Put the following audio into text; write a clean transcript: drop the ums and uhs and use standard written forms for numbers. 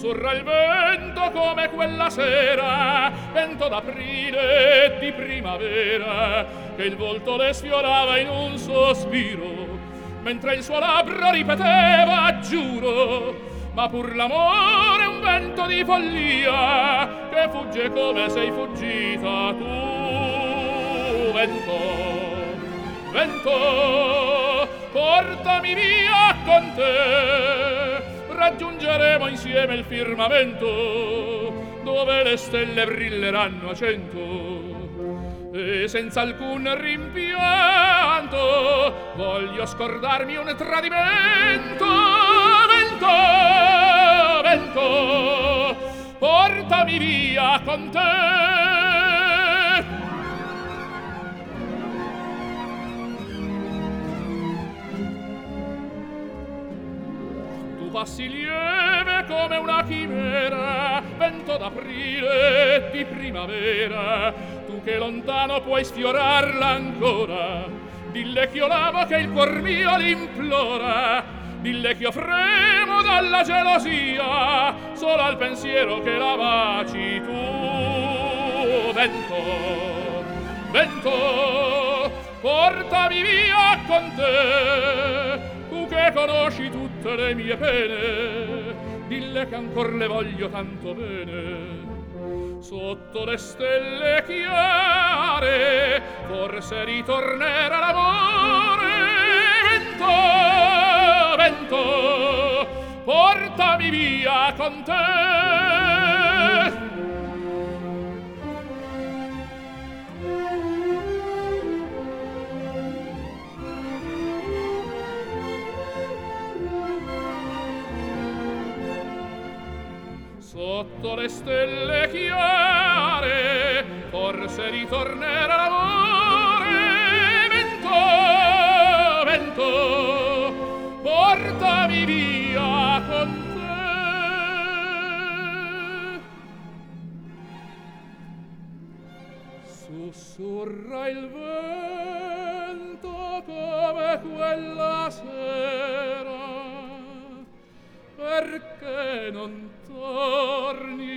sussurra il vento come quella sera, vento d'aprile e di primavera, che il volto le sfiorava in un sospiro, mentre il suo labbro ripeteva giuro. Ma pur l'amore è un vento di follia, che fugge come sei fuggita tu. Vento, vento, portami via con te, raggiungeremo insieme il firmamento, dove le stelle brilleranno a cento. E senza alcun rimpianto voglio scordarmi un tradimento. Vento, vento, portami via con te. Tu passi lieve come una chimera, vento d'aprile e di primavera, tu che lontano puoi sfiorarla ancora. Dille ch'io l'amo, che il cuor mio l'implora, dille ch'io fremo dalla gelosia, solo al pensiero che la baci tu. Vento, vento, portami via con te, tu che conosci tutte le mie pene, dille che ancor le voglio tanto bene. Sotto le stelle chiare forse ritornerà l'amore. Vento, vento, portami via con te. Sotto le stelle chiare forse ritornerà l'amore. Vento, vento, portami via con te. Sussurra il vento come quella sera, perché non torni